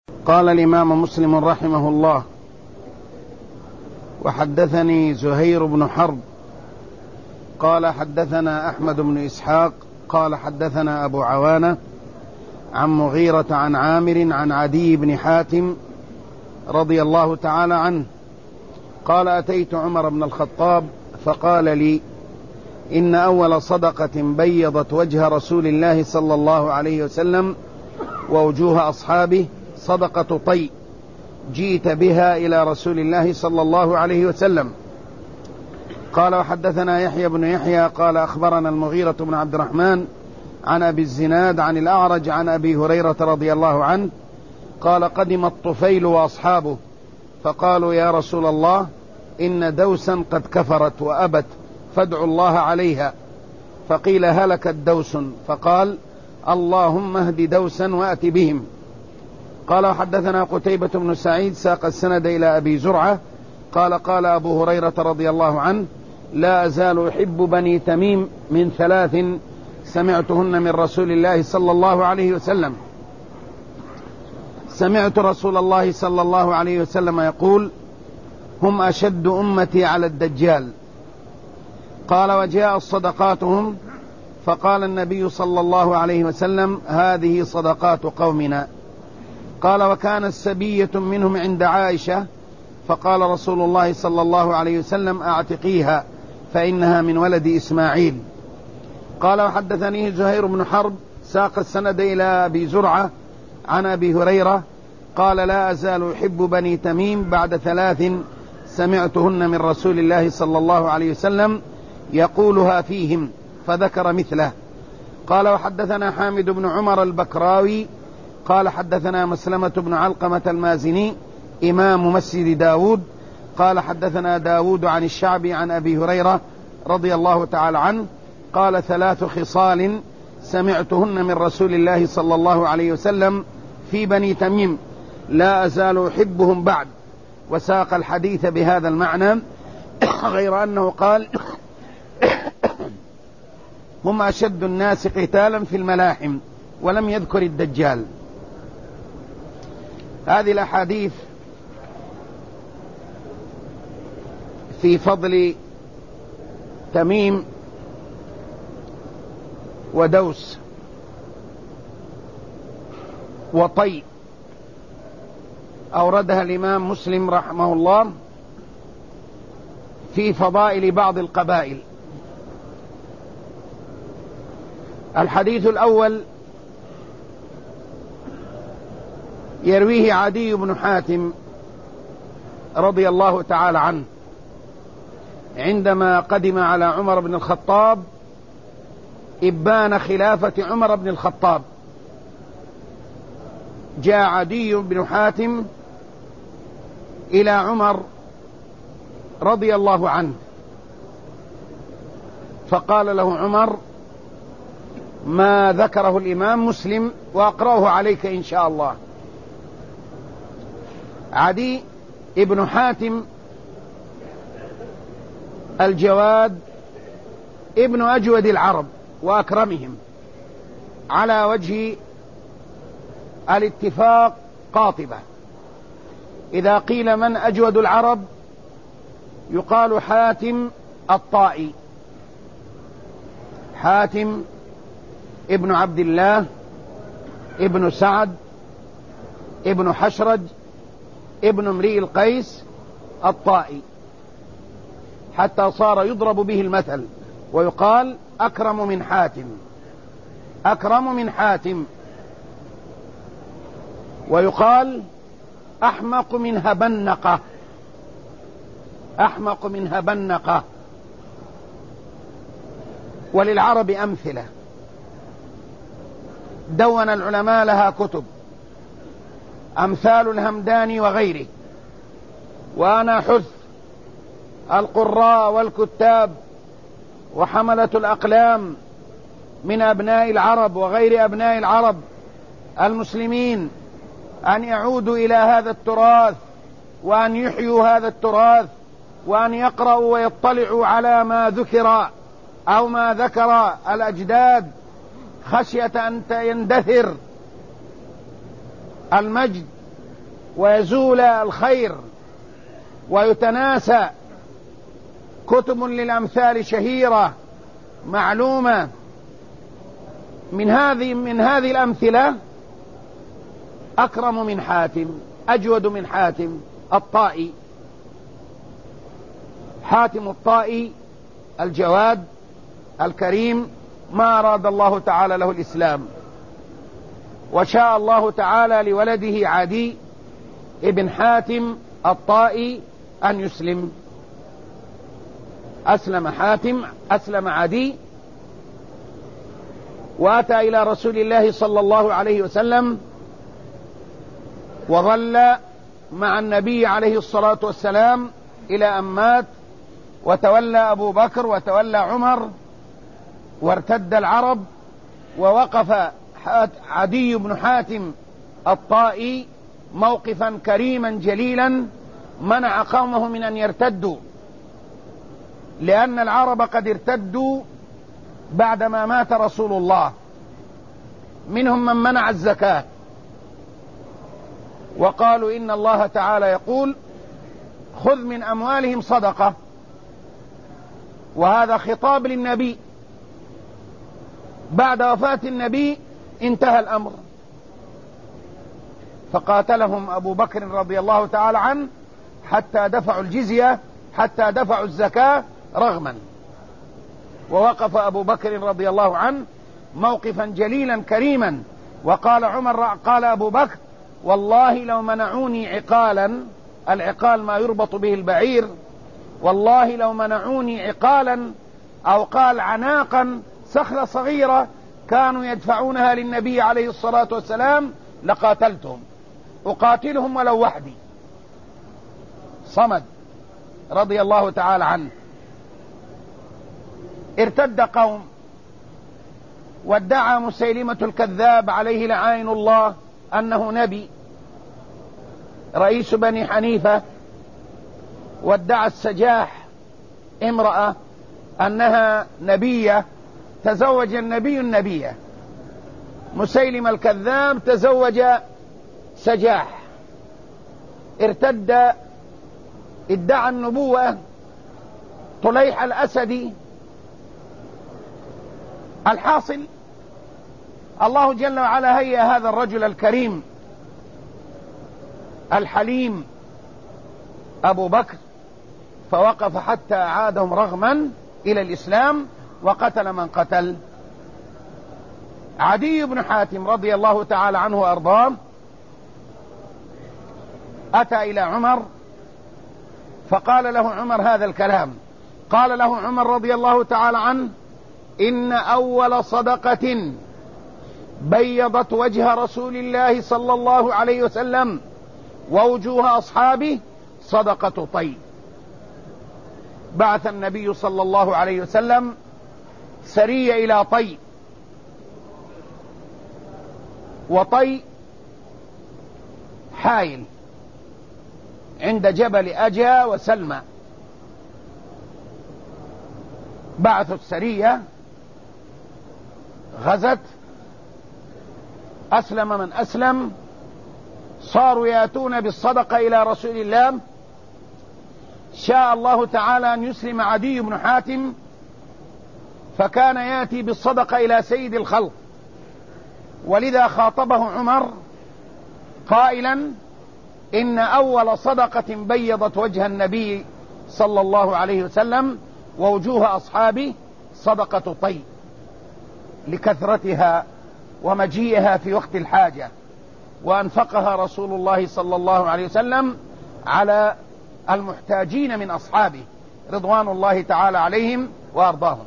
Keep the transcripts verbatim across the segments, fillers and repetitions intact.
قال الإمام مسلم رحمه الله: وحدثني زهير بن حرب قال حدثنا أحمد بن إسحاق قال حدثنا أبو عوانة عن مغيرة عن عامر عن عدي بن حاتم رضي الله تعالى عنه قال: أتيت عمر بن الخطاب فقال لي: إن أول صدقة بيضت وجه رسول الله صلى الله عليه وسلم ووجوه أصحابه صدقة طي، جيت بها إلى رسول الله صلى الله عليه وسلم. قال: وحدثنا يحيى بن يحيى قال أخبرنا المغيرة بن عبد الرحمن عن أبي الزناد عن الأعرج عن أبي هريرة رضي الله عنه قال: قدم الطفيل وأصحابه فقالوا: يا رسول الله، إن دوسا قد كفرت وأبت فادعوا الله عليها. فقيل: هلكت دوس. فقال: اللهم اهد دوسا وأت بهم. قال: وحدثنا قتيبة بن سعيد ساق السند إلى أبي زرعة قال: قال أبو هريرة رضي الله عنه: لا أزال أحب بني تميم من ثلاث سمعتهن من رسول الله صلى الله عليه وسلم. سمعت رسول الله صلى الله عليه وسلم يقول: هم أشد أمتي على الدجال. قال: وجاء صدقاتهم. فقال النبي صلى الله عليه وسلم: هذه صدقات قومنا. قال: وكان السبية منهم عند عائشة فقال رسول الله صلى الله عليه وسلم: أعتقيها فإنها من ولد إسماعيل. قال: وحدثني زهير بن حرب ساق السند إلى أبي زرعة عن أبي هريرة قال: لا أزال أحب بني تميم بعد ثلاث سمعتهن من رسول الله صلى الله عليه وسلم يقولها فيهم، فذكر مثله. قال: وحدثنا حامد بن عمر البكراوي قال حدثنا مسلمة بن علقمة المازني إمام مسجد داود قال: حدثنا داود عن الشعبي عن أبي هريرة رضي الله تعالى عنه قال: ثلاث خصال سمعتهن من رسول الله صلى الله عليه وسلم في بني تميم لا أزال أحبهم بعد. وساق الحديث بهذا المعنى، غير أنه قال: هم أشد الناس قتالا في الملاحم، ولم يذكر الدجال. هذه الأحاديث في فضل تميم ودوس وطي أوردها الإمام مسلم رحمه الله في فضائل بعض القبائل. الحديث الأول يرويه عدي بن حاتم رضي الله تعالى عنه عندما قدم على عمر بن الخطاب إبان خلافة عمر بن الخطاب. جاء عدي بن حاتم إلى عمر رضي الله عنه فقال له عمر ما ذكره الإمام مسلم وأقرأه عليك إن شاء الله. عدي ابن حاتم الجواد ابن أجود العرب وأكرمهم على وجه الاتفاق قاطبة. إذا قيل من أجود العرب يقال حاتم الطائي، حاتم ابن عبد الله ابن سعد ابن حشرج ابن امرئ القيس الطائي، حتى صار يضرب به المثل ويقال أكرم من حاتم، أكرم من حاتم، ويقال أحمق من هبنقة، أحمق من هبنقة. وللعرب أمثلة دون العلماء لها كتب، أمثال الهمداني وغيره. وأنا حث القراء والكتاب وحملة الأقلام من أبناء العرب وغير أبناء العرب المسلمين أن يعودوا إلى هذا التراث وأن يحيوا هذا التراث وأن يقرأوا ويطلعوا على ما ذكر أو ما ذكر الأجداد، خشية أن يندثر المجد ويزول الخير ويتناسى. كتب للأمثال شهيرة معلومة. من هذه من هذه الأمثلة أكرم من حاتم، أجود من حاتم الطائي. حاتم الطائي الجواد الكريم ما أراد الله تعالى له الإسلام، وشاء الله تعالى لولده عدي ابن حاتم الطائي أن يسلم. أسلم حاتم، أسلم عدي، وأتى إلى رسول الله صلى الله عليه وسلم، وظل مع النبي عليه الصلاة والسلام إلى أن مات، وتولى أبو بكر وتولى عمر، وارتد العرب، ووقف عدي بن حاتم الطائي موقفا كريما جليلا منع قومه من أن يرتدوا، لأن العرب قد ارتدوا بعدما مات رسول الله، منهم من منع الزكاة وقالوا إن الله تعالى يقول خذ من أموالهم صدقة، وهذا خطاب للنبي. بعد وفاة النبي انتهى الأمر، فقاتلهم أبو بكر رضي الله تعالى عنه حتى دفعوا الجزية، حتى دفعوا الزكاة رغما. ووقف أبو بكر رضي الله عنه موقفا جليلا كريما، وقال عمر، قال أبو بكر والله لو منعوني عقالا، العقال ما يربط به البعير، والله لو منعوني عقالا، أو قال عناقا، صخرة صغيرة كانوا يدفعونها للنبي عليه الصلاة والسلام لقاتلتهم، أقاتلهم ولو وحدي. صمد رضي الله تعالى عنه. ارتد قوم، وادعى مسيلمة الكذاب عليه لعائن الله أنه نبي رئيس بني حنيفة، وادعى السجاح امرأة أنها نبية، تزوج النبي النبية. مسيلم الكذاب تزوج سجاح، ارتد، ادعى النبوة طليح الأسدي. الحاصل الله جل وعلا هيأ هذا الرجل الكريم الحليم أبو بكر، فوقف حتى عادهم رغما إلى الإسلام، وقتل من قتل. عدي بن حاتم رضي الله تعالى عنه وأرضاه أتى إلى عمر فقال له عمر هذا الكلام. قال له عمر رضي الله تعالى عنه إن أول صدقة بيضت وجه رسول الله صلى الله عليه وسلم ووجوه أصحابه صدقة طي. بعث النبي صلى الله عليه وسلم سرية إلى طي، وطي حائل عند جبل أجا وسلمى. بعثوا السرية، غزت، أسلم من أسلم، صاروا يأتون بالصدقة إلى رسول الله. شاء الله تعالى أن يسلم عدي بن حاتم، فكان يأتي بالصدقة إلى سيد الخلق، ولذا خاطبه عمر قائلا إن أول صدقة بيضت وجه النبي صلى الله عليه وسلم ووجوه أصحابه صدقة طي، لكثرتها ومجيئها في وقت الحاجة، وأنفقها رسول الله صلى الله عليه وسلم على المحتاجين من أصحابه رضوان الله تعالى عليهم وأرضاهم.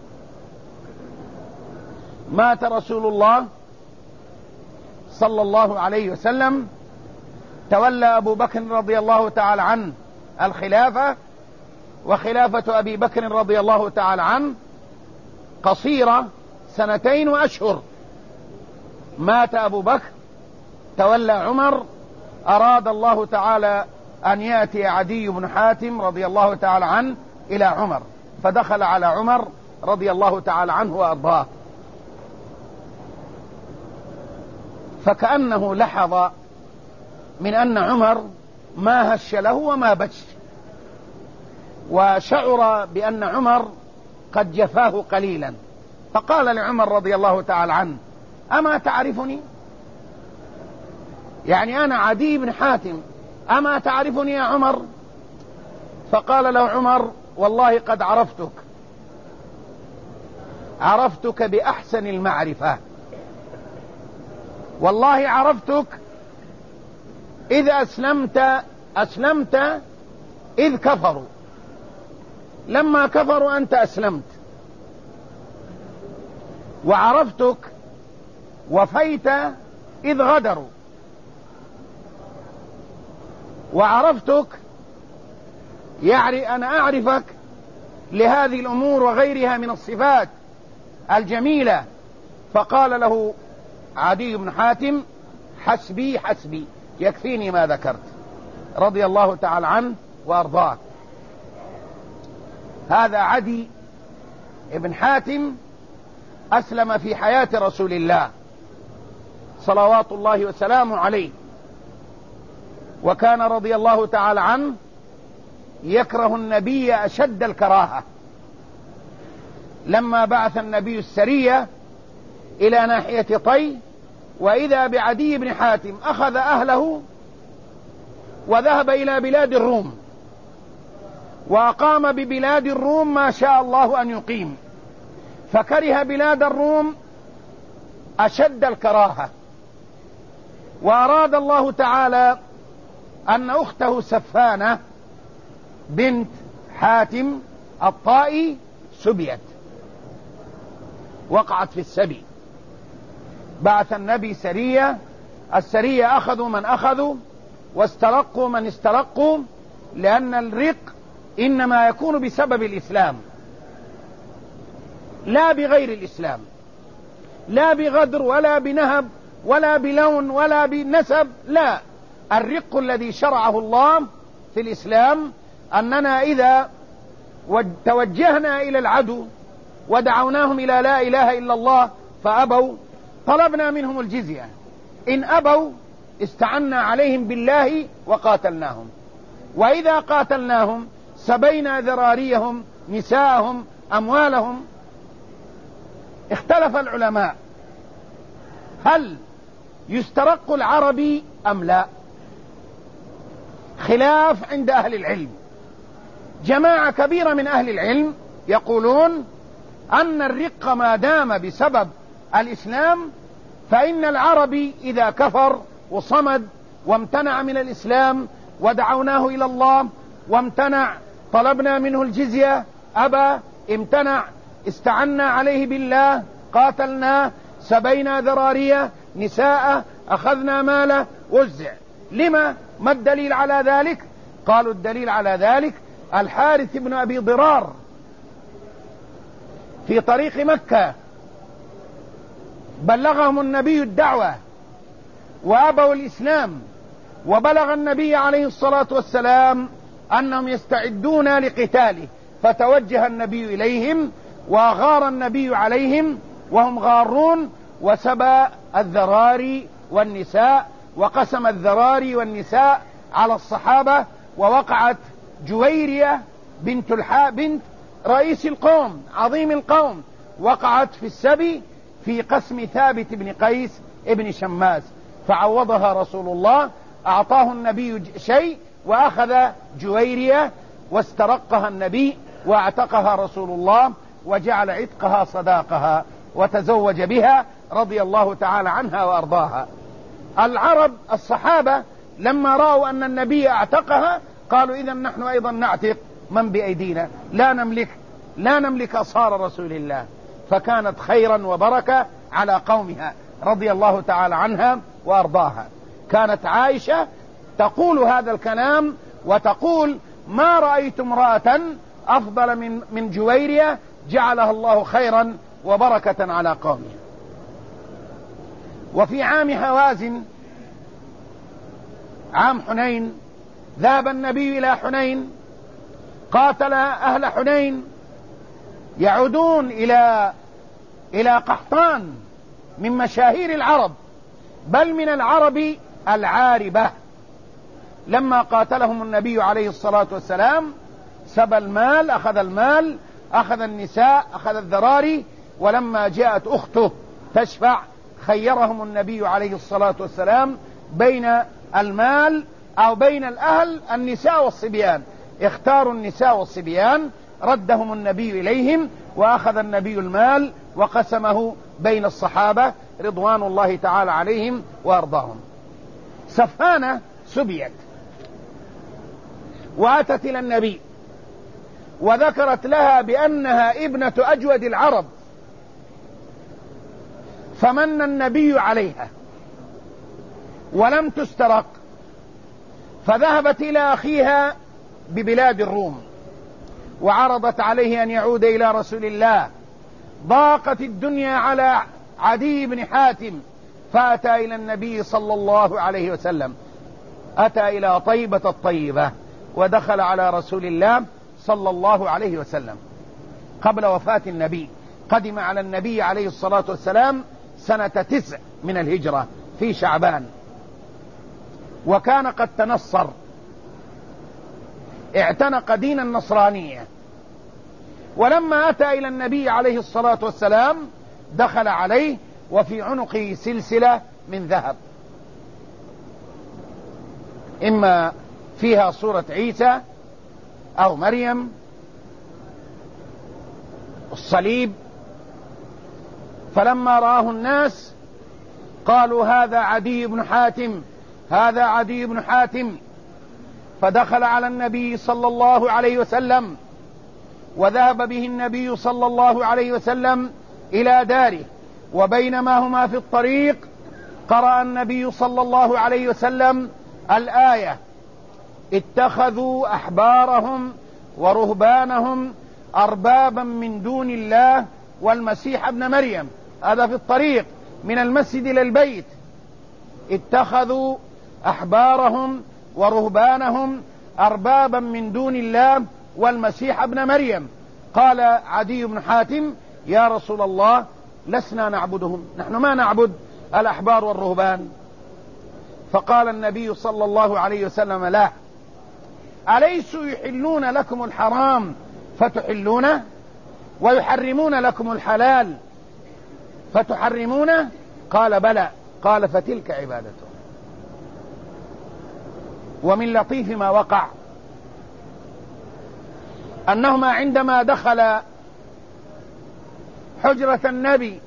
مات رسول الله صلى الله عليه وسلم، تولى أبو بكر رضي الله تعالى عنه الخلافة، وخلافة أبي بكر رضي الله تعالى عنه قصيرة سنتين وأشهر. مات أبو بكر، تولى عمر، أراد الله تعالى أن يأتي عدي بن حاتم رضي الله تعالى عنه إلى عمر، فدخل على عمر رضي الله تعالى عنه وأرضاه، فكأنه لحظ من أن عمر ما هش له وما بش، وشعر بأن عمر قد جفاه قليلا، فقال لعمر رضي الله تعالى عنه: أما تعرفني؟ يعني أنا عدي بن حاتم، أما تعرفني يا عمر؟ فقال له عمر: والله قد عرفتك، عرفتك بأحسن المعرفة، والله عرفتك إذ أسلمت أسلمت إذ كفروا، لما كفروا أنت أسلمت، وعرفتك وفيت إذ غدروا، وعرفتك يعني أنا أعرفك لهذه الأمور وغيرها من الصفات الجميلة. فقال له عدي بن حاتم: حسبي حسبي، يكفيني ما ذكرت، رضي الله تعالى عنه وأرضاه. هذا عدي بن حاتم أسلم في حياة رسول الله صلوات الله وسلامه عليه، وكان رضي الله تعالى عنه يكره النبي أشد الكراهة. لما بعث النبي السرية إلى ناحية طي، وإذا بعدي بن حاتم أخذ أهله وذهب إلى بلاد الروم، وأقام ببلاد الروم ما شاء الله أن يقيم، فكره بلاد الروم أشد الكراهة، وأراد الله تعالى أن أخته سفانة بنت حاتم الطائي سبيت، وقعت في السبي. بعث النبي سرية، السرية أخذوا من أخذوا واسترقوا من استرقوا، لأن الرق إنما يكون بسبب الإسلام لا بغير الإسلام، لا بغدر ولا بنهب ولا بلون ولا بنسب، لا، الرق الذي شرعه الله في الإسلام أننا إذا توجهنا إلى العدو ودعوناهم إلى لا إله إلا الله فأبوا طلبنا منهم الجزية، إن أبوا استعنا عليهم بالله وقاتلناهم، وإذا قاتلناهم سبينا ذراريهم نساءهم أموالهم. اختلف العلماء هل يسترق العربي أم لا، خلاف عند أهل العلم. جماعة كبيرة من أهل العلم يقولون أن الرق ما دام بسبب الإسلام، فإن العربي إذا كفر وصمد وامتنع من الإسلام ودعوناه إلى الله وامتنع، طلبنا منه الجزية أبى، امتنع، استعنا عليه بالله، قاتلناه، سبينا ذراريه نساء، أخذنا ماله، وزع. لما؟ ما الدليل على ذلك؟ قالوا الدليل على ذلك الحارث بن أبي ضرار في طريق مكة بلغهم النبي الدعوة وأبوا الإسلام، وبلغ النبي عليه الصلاة والسلام أنهم يستعدون لقتاله، فتوجه النبي إليهم وغار النبي عليهم وهم غارون، وسبى الذراري والنساء، وقسم الذراري والنساء على الصحابة، ووقعت جويرية بنت الحاء بنت رئيس القوم عظيم القوم، وقعت في السبي في قسم ثابت بن قيس ابن شماس، فعوضها رسول الله، أعطاه النبي شيء وأخذ جويرية واسترقها النبي واعتقها رسول الله، وجعل عتقها صداقها وتزوج بها رضي الله تعالى عنها وأرضاها. العرب الصحابة لما رأوا أن النبي اعتقها قالوا إذا نحن أيضا نعتق من بأيدينا، لا نملك لا نملك أصهار رسول الله، فكانت خيرا وبركة على قومها رضي الله تعالى عنها وأرضاها. كانت عائشة تقول هذا الكلام وتقول ما رأيت امرأة أفضل من من جويرية جعلها الله خيرا وبركة على قومها. وفي عام هوازن عام حنين ذهب النبي إلى حنين، قاتل أهل حنين، يعودون إلى إلى قحطان من مشاهير العرب، بل من العرب العاربة لما قاتلهم النبي عليه الصلاة والسلام سبى المال، أخذ المال، أخذ النساء، أخذ الذراري. ولما جاءت أخته تشفع خيرهم النبي عليه الصلاة والسلام بين المال أو بين الأهل، النساء والصبيان. اختاروا النساء والصبيان، ردهم النبي إليهم، وأخذ النبي المال وقسمه بين الصحابة رضوان الله تعالى عليهم وأرضاهم. سفانة سبيت وأتت إلى النبي وذكرت لها بأنها ابنة أجود العرب، فمن النبي عليها ولم تسترق، فذهبت إلى أخيها ببلاد الروم وعرضت عليه أن يعود إلى رسول الله. ضاقت الدنيا على عدي بن حاتم فأتى إلى النبي صلى الله عليه وسلم، أتى إلى طيبة الطيبة ودخل على رسول الله صلى الله عليه وسلم قبل وفاة النبي. قدم على النبي عليه الصلاة والسلام سنة تسع من الهجرة في شعبان، وكان قد تنصر، اعتنق دين النصرانية. ولما أتى إلى النبي عليه الصلاة والسلام دخل عليه وفي عنقه سلسلة من ذهب، إما فيها صورة عيسى أو مريم، الصليب. فلما رآه الناس قالوا هذا عدي بن حاتم، هذا عدي بن حاتم. فدخل على النبي صلى الله عليه وسلم وذهب به النبي صلى الله عليه وسلم إلى داره، وبينما هما في الطريق قرأ النبي صلى الله عليه وسلم الآية: اتخذوا أحبارهم ورهبانهم أربابا من دون الله والمسيح ابن مريم. هذا في الطريق من المسجد إلى البيت. اتخذوا أحبارهم ورهبانهم أربابا من دون الله والمسيح ابن مريم. قال عدي بن حاتم: يا رسول الله لسنا نعبدهم، نحن ما نعبد الأحبار والرهبان. فقال النبي صلى الله عليه وسلم: لا، أليسوا يحلون لكم الحرام فتحلونه ويحرمون لكم الحلال فتحرمونه؟ قال: بلى. قال: فتلك عبادته. ومن لطيف ما وقع أنهما عندما دخل حجرة النبي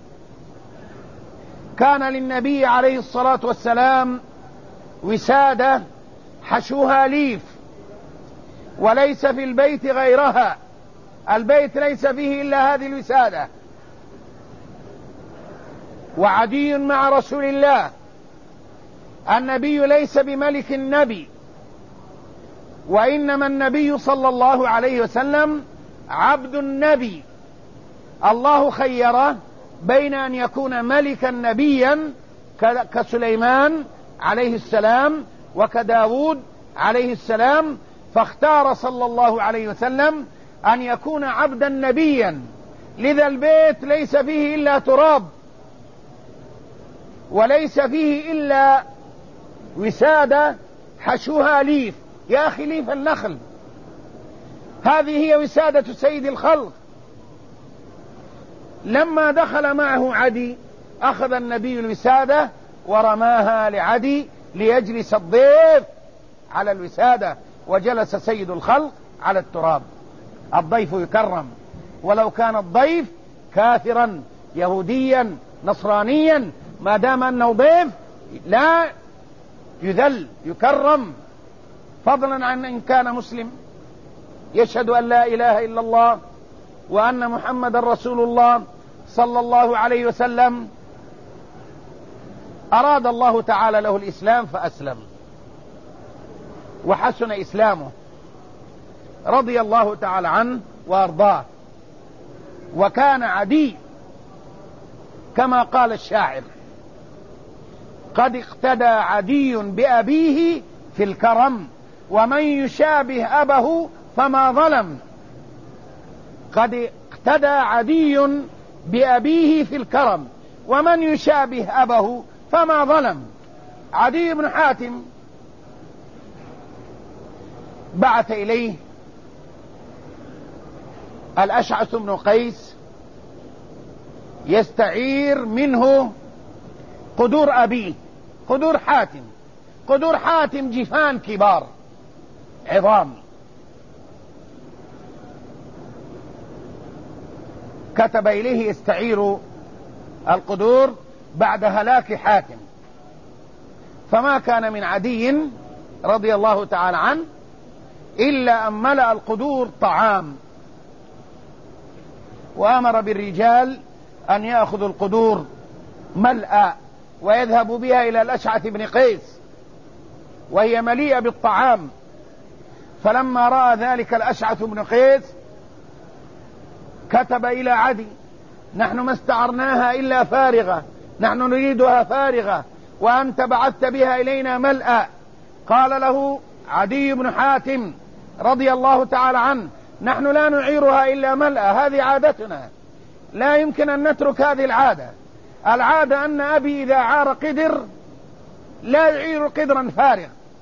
كان للنبي عليه الصلاة والسلام وسادة حشوها ليف، وليس في البيت غيرها، البيت ليس فيه إلا هذه الوسادة. وعدي مع رسول الله، النبي ليس بملك النبي، وإنما النبي صلى الله عليه وسلم عبد النبي. الله خيره بين أن يكون ملكا نبيا كسليمان عليه السلام وكداود عليه السلام، فاختار صلى الله عليه وسلم أن يكون عبدا نبيا. لذا البيت ليس فيه إلا تراب، وليس فيه إلا وسادة حشوها ليف. يا أخي ليف النخل، هذه هي وسادة سيد الخلق. لما دخل معه عدي أخذ النبي الوسادة ورماها لعدي ليجلس الضيف على الوسادة، وجلس سيد الخلق على التراب. الضيف يكرم، ولو كان الضيف كافرا يهوديا نصرانيا، ما دام أنه ضيف لا يذل، يكرم، فضلا عن إن كان مسلم يشهد أن لا إله إلا الله وأن محمد رسول الله صلى الله عليه وسلم. أراد الله تعالى له الإسلام فأسلم وحسن إسلامه، رضي الله تعالى عنه وأرضاه. وكان عدي كما قال الشاعر: قد اقتدى عدي بأبيه في الكرم، ومن يشابه أبه فما ظلم. قد اقتدى عدي بأبيه في الكرم، ومن يشابه أبه فما ظلم. عدي بن حاتم بعث إليه الأشعث بن قيس يستعير منه قدور أبيه، قدور حاتم. قدور حاتم جفان كبار عظام، كتب إليه يستعير القدور بعد هلاك حاتم، فما كان من عدي رضي الله تعالى عنه إلا أن ملأ القدور طعام، وأمر بالرجال أن يأخذوا القدور ملأ ويذهبوا بها إلى الأشعث بن قيس وهي مليئة بالطعام. فلما رأى ذلك الأشعث بن قيس كتب إلى عدي: نحن ما استعرناها إلا فارغة، نحن نريدها فارغة، وأنت بعثت بها إلينا ملأ. قال له عدي بن حاتم رضي الله تعالى عنه: نحن لا نعيرها إلا ملأ، هذه عادتنا، لا يمكن أن نترك هذه العادة. العادة أن أبي إذا عار قدر لا يعير قدرا فارغ.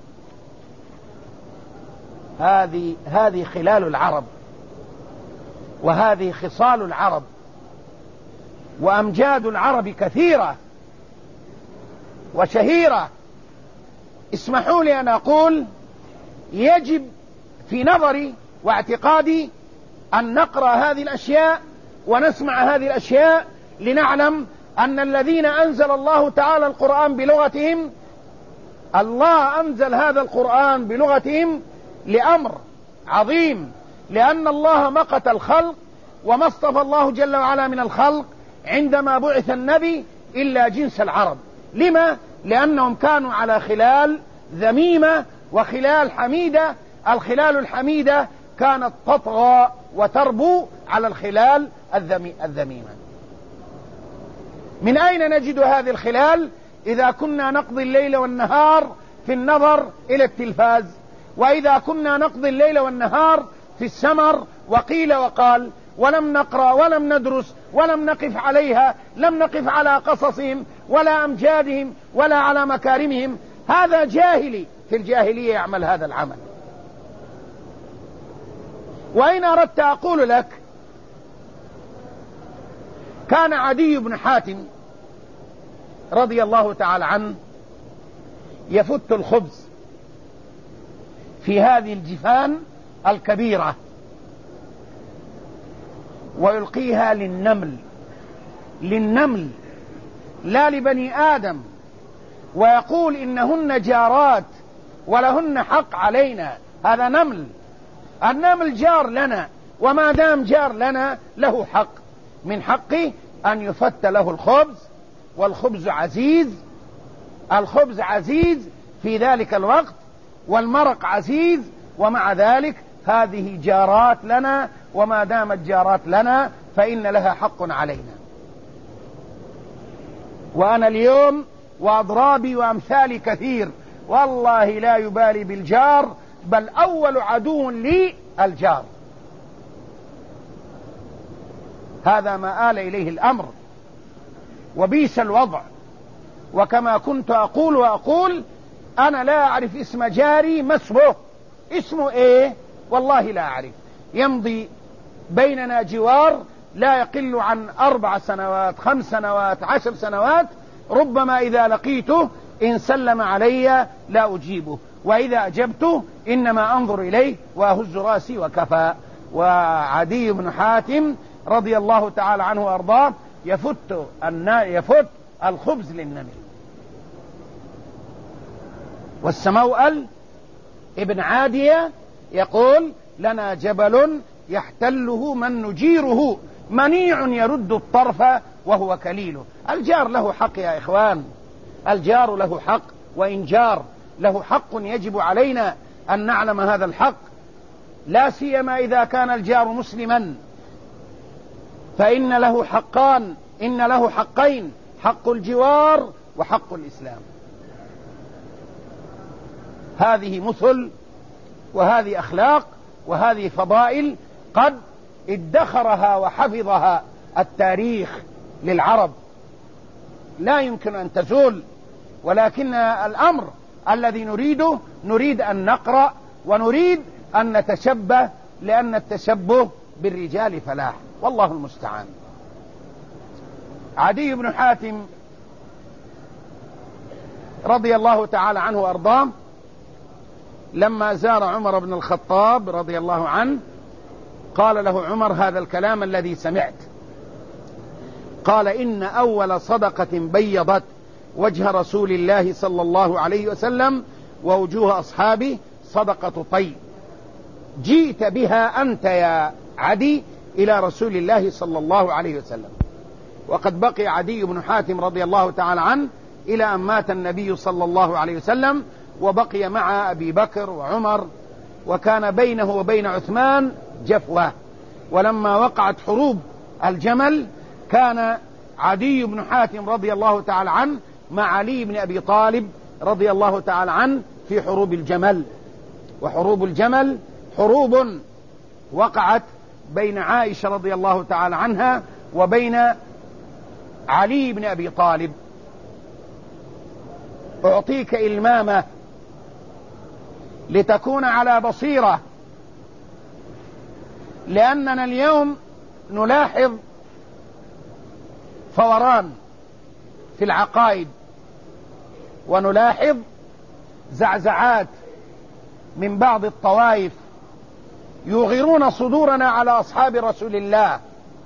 هذه هذه خلال العرب، وهذه خصال العرب، وأمجاد العرب كثيرة وشهيرة. اسمحوا لي أن أقول: يجب في نظري واعتقادي أن نقرأ هذه الأشياء ونسمع هذه الأشياء لنعلم أن الذين أنزل الله تعالى القرآن بلغتهم، الله أنزل هذا القرآن بلغتهم لأمر عظيم، لأن الله مقت الخلق وما اصطفى الله جل وعلا من الخلق عندما بعث النبي إلا جنس العرب. لما؟ لأنهم كانوا على خلال ذميمة وخلال حميدة. الخلال الحميدة كانت تطغى وتربو على الخلال الذميمة. من أين نجد هذه الخلال؟ إذا كنا نقضي الليل والنهار في النظر إلى التلفاز، وإذا كنا نقضي الليل والنهار في السمر وقيل وقال، ولم نقرأ ولم ندرس ولم نقف عليها، لم نقف على قصصهم ولا أمجادهم ولا على مكارمهم. هذا جاهلي في الجاهلية يعمل هذا العمل. وإن أردت أقول لك: كان عدي بن حاتم رضي الله تعالى عنه يفت الخبز في هذه الجفان الكبيرة ويلقيها للنمل، للنمل لا لبني آدم، ويقول: إنهن جارات ولهن حق علينا. هذا نمل، النمل جار لنا، وما دام جار لنا له حق. من حقه أن يفت له الخبز، والخبز عزيز، الخبز عزيز في ذلك الوقت، والمرق عزيز، ومع ذلك هذه جارات لنا، وما دامت جارات لنا فإن لها حق علينا. وأنا اليوم وأضرابي وأمثالي كثير، والله لا يبالي بالجار، بل أول عدو لي الجار. هذا ما آل إليه الأمر، وبيس الوضع. وكما كنت أقول وأقول: أنا لا أعرف اسم جاري، ما اسمه، اسمه إيه؟ والله لا أعرف. يمضي بيننا جوار لا يقل عن أربع سنوات، خمس سنوات، عشر سنوات. ربما إذا لقيته إن سلم علي لا أجيبه، وإذا أجبته إنما أنظر إليه وأهز راسي وكفى. وعدي بن حاتم رضي الله تعالى عنه وأرضاه يفت يفت الخبز للنمل. والسموأل ابن عادية يقول: لنا جبل يحتله من نجيره، منيع يرد الطرف وهو كليله. الجار له حق يا إخوان، الجار له حق، وإن جار له حق يجب علينا أن نعلم هذا الحق، لا سيما إذا كان الجار مسلما، فإن له حقان، إن له حقين: حق الجوار وحق الإسلام. هذه مثل، وهذه أخلاق، وهذه فضائل قد ادخرها وحفظها التاريخ للعرب، لا يمكن أن تزول. ولكن الأمر الذي نريده، نريد أن نقرأ، ونريد أن نتشبه، لأن التشبه بالرجال فلاح، والله المستعان. عدي بن حاتم رضي الله تعالى عنه وأرضاه لما زار عمر بن الخطاب رضي الله عنه قال له عمر هذا الكلام الذي سمعت، قال إن أول صدقة بيضت وجه رسول الله صلى الله عليه وسلم ووجوه أصحابه صدقة طي، جئت بها أنت يا عدي إلى رسول الله صلى الله عليه وسلم. وقد بقي عدي بن حاتم رضي الله تعالى عنه إلى أن مات النبي صلى الله عليه وسلم، وبقي مع أبي بكر وعمر، وكان بينه وبين عثمان جفوة. ولما وقعت حروب الجمل كان عدي بن حاتم رضي الله تعالى عنه مع علي بن أبي طالب رضي الله تعالى عنه في حروب الجمل. وحروب الجمل حروب وقعت بين عائشة رضي الله تعالى عنها وبين علي بن أبي طالب. أعطيك إلمامة لتكون على بصيرة، لأننا اليوم نلاحظ فوران في العقائد، ونلاحظ زعزعات من بعض الطوائف يغيرون صدورنا على أصحاب رسول الله،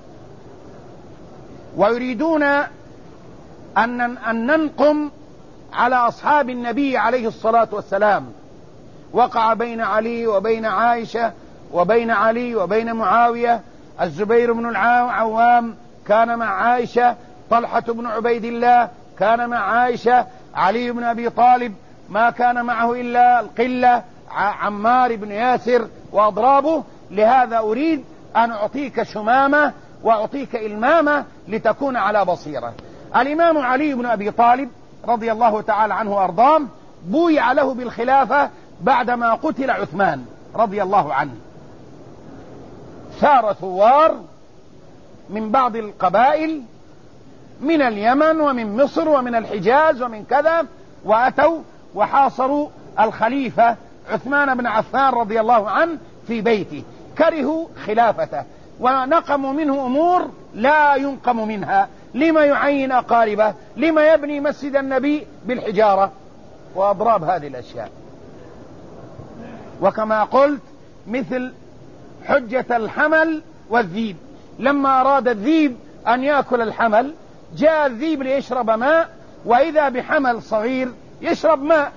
ويريدون أن أن ننقم على أصحاب النبي عليه الصلاة والسلام. وقع بين علي وبين عائشة وبين علي وبين معاوية، الزبير بن العوام كان مع عائشة، طلحة بن عبيد الله كان مع عائشة، علي بن أبي طالب ما كان معه إلا القلة، عمار بن ياسر وأضرابه. لهذا أريد أن أعطيك شمامة وأعطيك إلمامة لتكون على بصيرة. الإمام علي بن أبي طالب رضي الله تعالى عنه وأرضاه بويع له بالخلافة بعدما قتل عثمان رضي الله عنه. ثار ثوار من بعض القبائل من اليمن ومن مصر ومن الحجاز ومن كذا، وأتوا وحاصروا الخليفة عثمان بن عفان رضي الله عنه في بيته، كرهوا خلافته ونقموا منه أمور لا ينقم منها. لما يعين أقاربه؟ لما يبني مسجد النبي بالحجارة وأضراب هذه الأشياء؟ وكما قلت مثل حجة الحمل والذيب، لما أراد الذيب أن يأكل الحمل جاء الذيب ليشرب ماء، وإذا بحمل صغير يشرب ماء،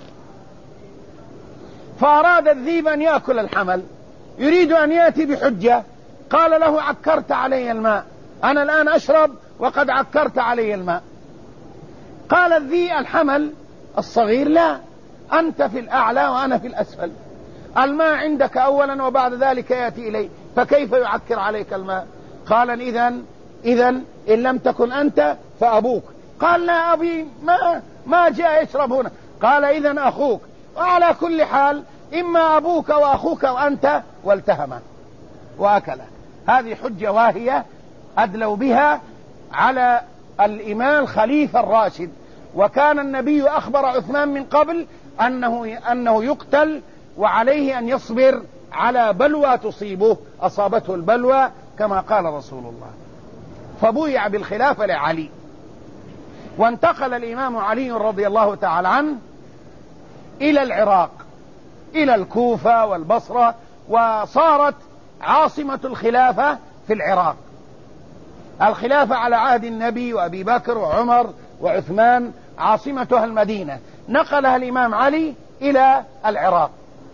فأراد الذيب أن يأكل الحمل، يريد أن يأتي بحجة، قال له عكرت علي الماء، أنا الآن أشرب وقد عكرت علي الماء. قال الذي الحمل الصغير لا، أنت في الأعلى وأنا في الأسفل، الماء عندك أولا وبعد ذلك يأتي إلي، فكيف يعكر عليك الماء؟ قال إذن إذن إن لم تكن أنت فأبوك. قال لا أبي ما, ما جاء يشرب هنا. قال إذن أخوك، وعلى كل حال إما أبوك وأخوك وأنت، والتهمه وأكله. هذه حجة واهية أدلوا بها على الإمام خليفة الراشد. وكان النبي أخبر عثمان من قبل أنه, أنه يقتل وعليه أن يصبر على بلوى تصيبه، أصابته البلوى كما قال رسول الله. فبويع بالخلافة لعلي، وانتقل الإمام علي رضي الله تعالى عنه إلى العراق، إلى الكوفة والبصرة، وصارت عاصمة الخلافة في العراق. الخلافة على عهد النبي وأبي بكر وعمر وعثمان عاصمتها المدينة، نقلها الإمام علي إلى العراق.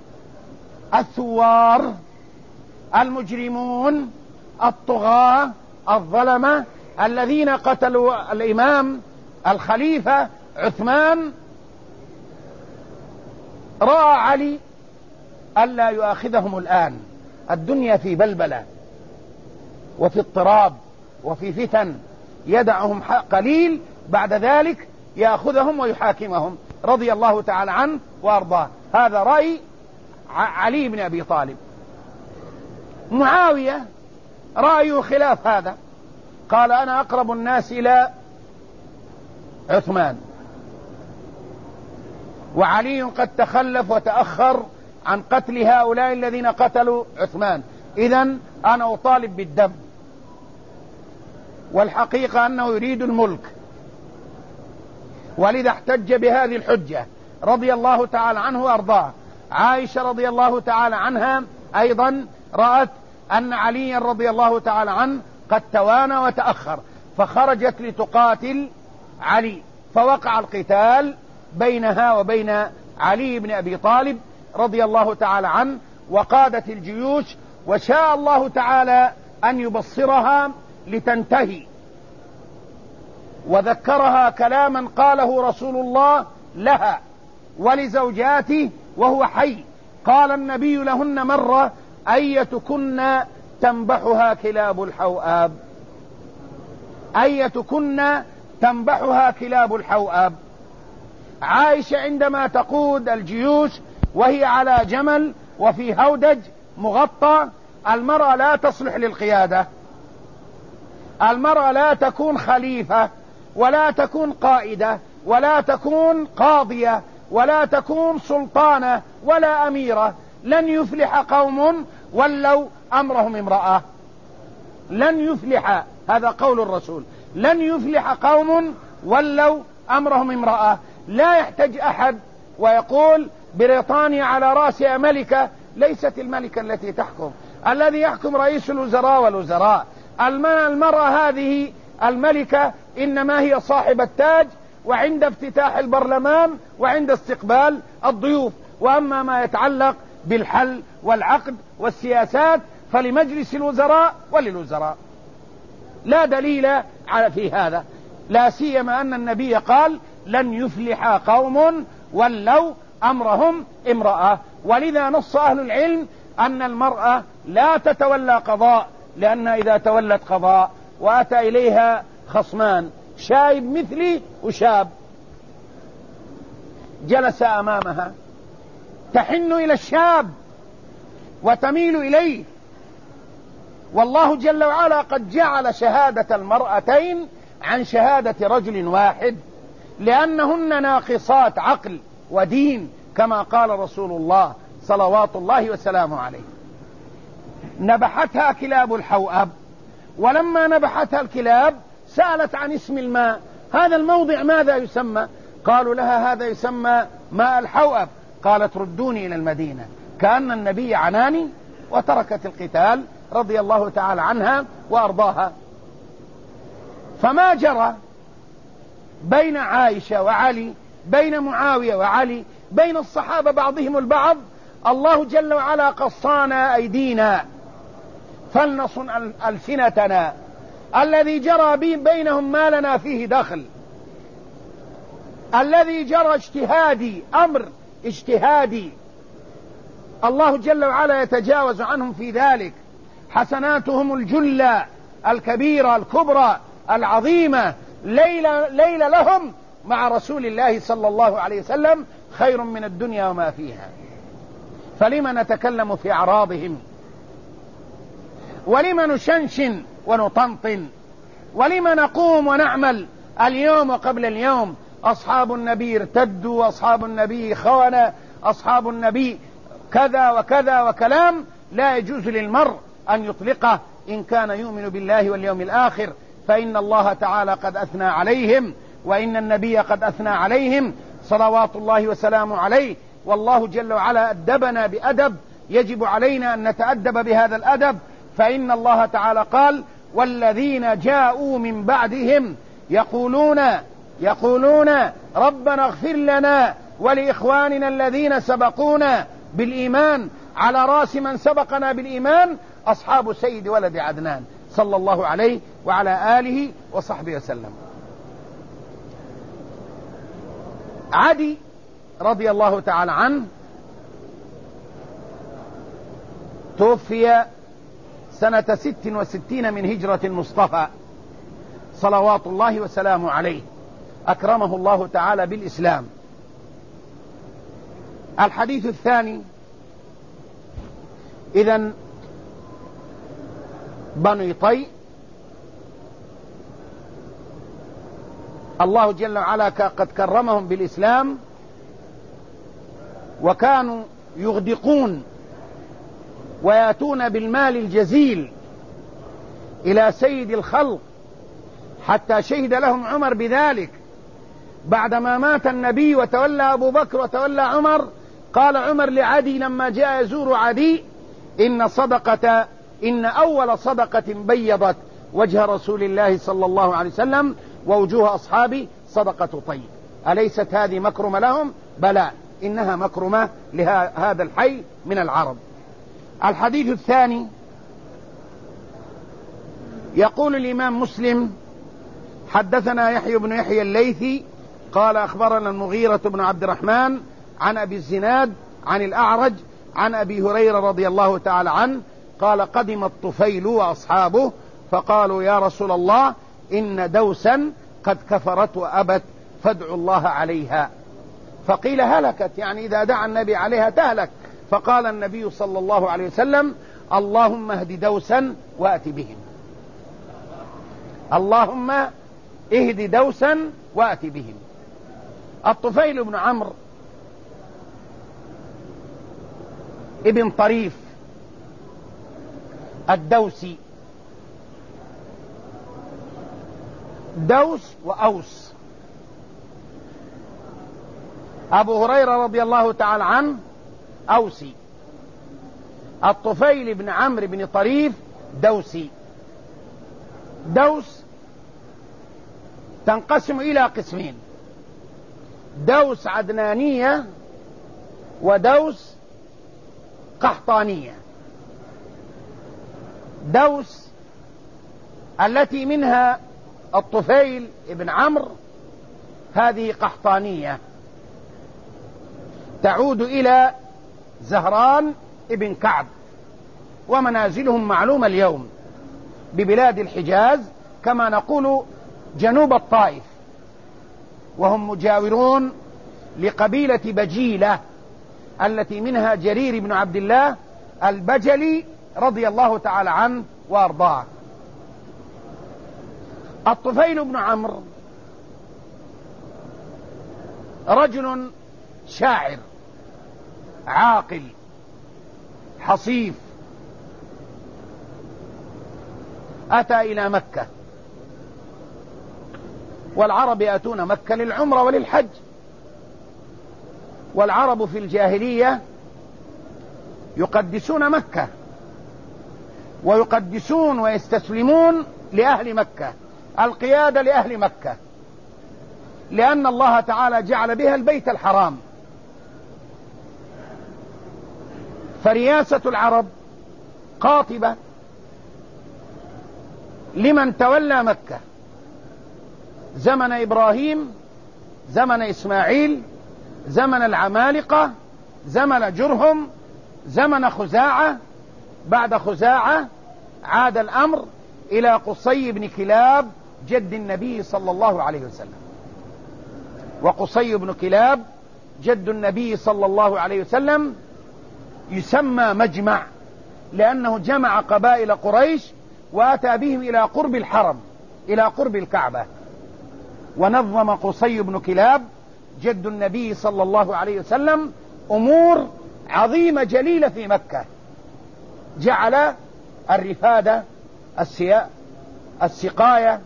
الثوار المجرمون الطغاة الظلمة الذين قتلوا الإمام الخليفة عثمان، رأى علي ألا يؤاخذهم الآن، الدنيا في بلبلة وفي اضطراب وفي فتن، يدعهم قليل بعد ذلك يأخذهم ويحاكمهم رضي الله تعالى عنه وأرضاه. هذا رأي علي بن أبي طالب. معاوية رأيه خلاف هذا، قال أنا أقرب الناس إلى عثمان، وعلي قد تخلف وتأخر عن قتل هؤلاء الذين قتلوا عثمان، إذن أنا أطالب بالدم، والحقيقة أنه يريد الملك، ولذا احتج بهذه الحجة رضي الله تعالى عنه وأرضاه. عائشة رضي الله تعالى عنها أيضا رأت أن عليا رضي الله تعالى عنه قد توانى وتأخر، فخرجت لتقاتل علي، فوقع القتال بينها وبين علي بن أبي طالب رضي الله تعالى عنه، وقادت الجيوش، وشاء الله تعالى أن يبصرها لتنتهي، وذكرها كلاما قاله رسول الله لها ولزوجاته وهو حي. قال النبي لهن مرة: أيتكن تنبحها كلاب الحوآب، أيتكن تنبحها كلاب الحوآب. عائشة عندما تقود الجيوش وهي على جمل وفي هودج مغطى، المرأة لا تصلح للقيادة، المرأة لا تكون خليفة، ولا تكون قائدة، ولا تكون قاضية، ولا تكون سلطانة، ولا أميرة. لن يفلح قوم ولوا أمرهم امرأة، لن يفلح، هذا قول الرسول، لن يفلح قوم ولوا أمرهم امرأة. لا يحتج أحد ويقول بريطانيا على رأسها ملكة، ليست الملكة التي تحكم، الذي يحكم رئيس الوزراء والوزراء. المرأة هذه الملكة إنما هي صاحبة التاج، وعند افتتاح البرلمان وعند استقبال الضيوف، وأما ما يتعلق بالحل والعقد والسياسات فلمجلس الوزراء وللوزراء. لا دليل على في هذا، لا سيما أن النبي قال: لن يفلح قوم ولوا أمرهم امرأة. ولذا نص أهل العلم أن المرأة لا تتولى قضاء، لأن إذا تولت قضاء وأتى إليها خصمان، شايب مثلي وشاب، جلس أمامها، تحن إلى الشاب وتميل إليه. والله جل وعلا قد جعل شهادة المرأتين عن شهادة رجل واحد، لأنهن ناقصات عقل ودين، كما قال رسول الله صلوات الله وسلامه عليه. نبحتها كلاب الحوأب، ولما نبحتها الكلاب سألت عن اسم الماء، هذا الموضع ماذا يسمى؟ قالوا لها: هذا يسمى ماء الحوأب. قالت: ردوني إلى المدينة. كأن النبي عناني، وتركت القتال رضي الله تعالى عنها وأرضاها. فما جرى بين عائشة وعلي، بين معاوية وعلي، بين الصحابة بعضهم البعض، الله جل وعلا قصانا أيدينا فلنصن ألسنتنا. الذي جرى بينهم ما لنا فيه دخل، الذي جرى اجتهادي، أمر اجتهادي، الله جل وعلا يتجاوز عنهم في ذلك. حسناتهم الجلة الكبيرة الكبرى العظيمة ليلة, ليلة لهم مع رسول الله صلى الله عليه وسلم خير من الدنيا وما فيها. فلما نتكلم في أعراضهم؟ ولما نشنشن ونطنطن؟ ولما نقوم ونعمل اليوم وقبل اليوم؟ أصحاب النبي ارتدوا، أصحاب النبي خونة، أصحاب النبي كذا وكذا وكلام لا يجوز للمرء أن يطلقه إن كان يؤمن بالله واليوم الآخر، فإن الله تعالى قد أثنى عليهم، وإن النبي قد أثنى عليهم صلوات الله وسلامه عليه. والله جل وعلا أدبنا بأدب، يجب علينا أن نتأدب بهذا الأدب، فإن الله تعالى قال: والذين جاءوا من بعدهم يقولون يقولون ربنا اغفر لنا ولإخواننا الذين سبقونا بالإيمان. على رأس من سبقنا بالإيمان أصحاب سيد ولد عدنان صلى الله عليه وعلى آله وصحبه وسلم. عدي رضي الله تعالى عنه توفي سنة ست وستين من هجرة المصطفى صلوات الله وسلامه عليه، أكرمه الله تعالى بالإسلام. الحديث الثاني: إذن بني طي الله جل وعلا قد كرمهم بالإسلام، وكانوا يغدقون ويأتون بالمال الجزيل إلى سيد الخلق، حتى شهد لهم عمر بذلك بعدما مات النبي وتولى أبو بكر وتولى عمر. قال عمر لعدي لما جاء يزور عدي: إن صدقة إن أول صدقة بيضت وجه رسول الله صلى الله عليه وسلم ووجوه أصحابي صدقة طيب. أليست هذه مكرمة لهم؟ بلى، إنها مكرمة لهذا الحي من العرب. الحديث الثاني يقول الإمام مسلم: حدثنا يحيى بن يحيى الليثي قال أخبرنا المغيرة بن عبد الرحمن عن أبي الزناد عن الأعرج عن أبي هريرة رضي الله تعالى عنه قال: قدم الطفيل وأصحابه فقالوا: يا رسول الله، إن دوسا قد كفرت وأبت فادعوا الله عليها. فقيل: هلكت، يعني إذا دعا النبي عليها تهلك. فقال النبي صلى الله عليه وسلم: اللهم اهد دوسا وأت بهم. اللهم اهد دوسا وأت بهم. الطفيل بن عمرو ابن طريف الدوسي، دوس وأوس. أبو هريرة رضي الله تعالى عنه أوسي. الطفيل بن عمرو بن طريف دوسي. دوس تنقسم إلى قسمين: دوس عدنانية ودوس قحطانية. دوس التي منها الطفيل بن عمرو هذه قحطانية، تعود إلى زهران ابن كعب، ومنازلهم معلومة اليوم ببلاد الحجاز، كما نقول جنوب الطائف، وهم مجاورون لقبيلة بجيلة التي منها جرير بن عبد الله البجلي رضي الله تعالى عنه وأرضاه. الطفيل بن عمرو رجل شاعر عاقل حصيف، أتى إلى مكة، والعرب يأتون مكة للعمرة وللحج، والعرب في الجاهلية يقدسون مكة ويقدسون ويستسلمون لأهل مكة، القيادة لأهل مكة، لأن الله تعالى جعل بها البيت الحرام. فرياسة العرب قاطبة لمن تولى مكة زمن إبراهيم، زمن إسماعيل، زمن العمالقة، زمن جرهم، زمن خزاعة. بعد خزاعة عاد الأمر إلى قصي بن كلاب جد النبي صلى الله عليه وسلم. وقصي بن كلاب جد النبي صلى الله عليه وسلم يسمى مجمع، لأنه جمع قبائل قريش وأتى بهم إلى قرب الحرم، إلى قرب الكعبة. ونظم قصي بن كلاب جد النبي صلى الله عليه وسلم أمور عظيمة جليلة في مكة. جعل الرفادة، السقاية،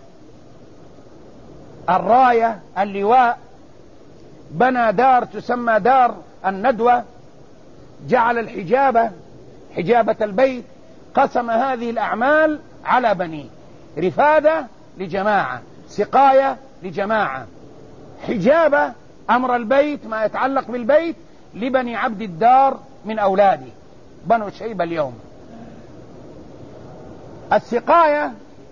الراية، اللواء، بنى دار تسمى دار الندوة، جعل الحجابة، حجابة البيت، قسم هذه الأعمال على بنيه: رفادة لجماعة، سقاية لجماعة، حجابة أمر البيت ما يتعلق بالبيت لبني عبد الدار من أولاده بنو شيبة اليوم. السقاية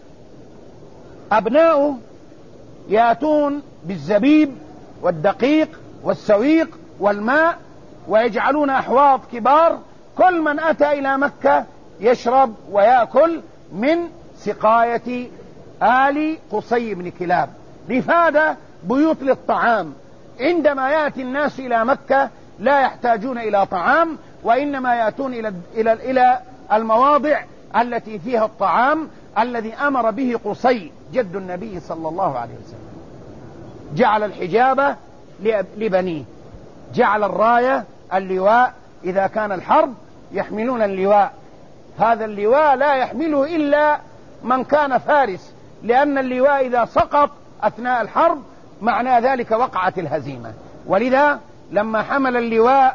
أبناؤه يأتون بالزبيب والدقيق والسويق والماء ويجعلون أحواض كبار، كل من أتى إلى مكة يشرب ويأكل من سقاية آل قصي بن كلاب. رفادة بيوت للطعام، عندما يأتي الناس إلى مكة لا يحتاجون إلى طعام، وإنما يأتون إلى إلى إلى المواضع التي فيها الطعام الذي أمر به قصي جد النبي صلى الله عليه وسلم. جعل الحجابة لبنيه، جعل الراية، اللواء، إذا كان الحرب يحملون اللواء، هذا اللواء لا يحمله إلا من كان فارس، لأن اللواء إذا سقط أثناء الحرب معنى ذلك وقعت الهزيمة. ولذا لما حمل اللواء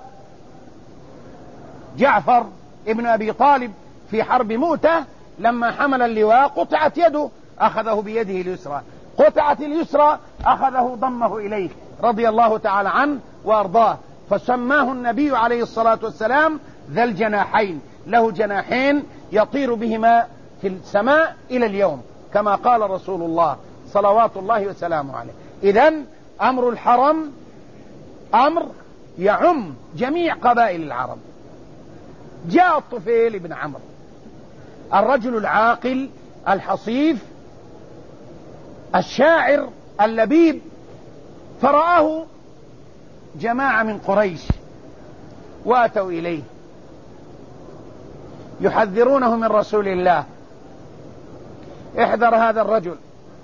جعفر ابن أبي طالب في حرب مؤتة، لما حمل اللواء قطعت يده، أخذه بيده اليسرى، قطعت اليسرى أخذه ضمه إليه رضي الله تعالى عنه وأرضاه، فسماه النبي عليه الصلاة والسلام ذا الجناحين، له جناحين يطير بهما في السماء إلى اليوم، كما قال رسول الله صلوات الله وسلامه عليه. إذن أمر الحرم أمر يعم جميع قبائل العرب. جاء الطفيل بن عمرو الرجل العاقل الحصيف الشاعر اللبيب، فرآه جماعة من قريش واتوا إليه يحذرونه من رسول الله: احذر هذا الرجل،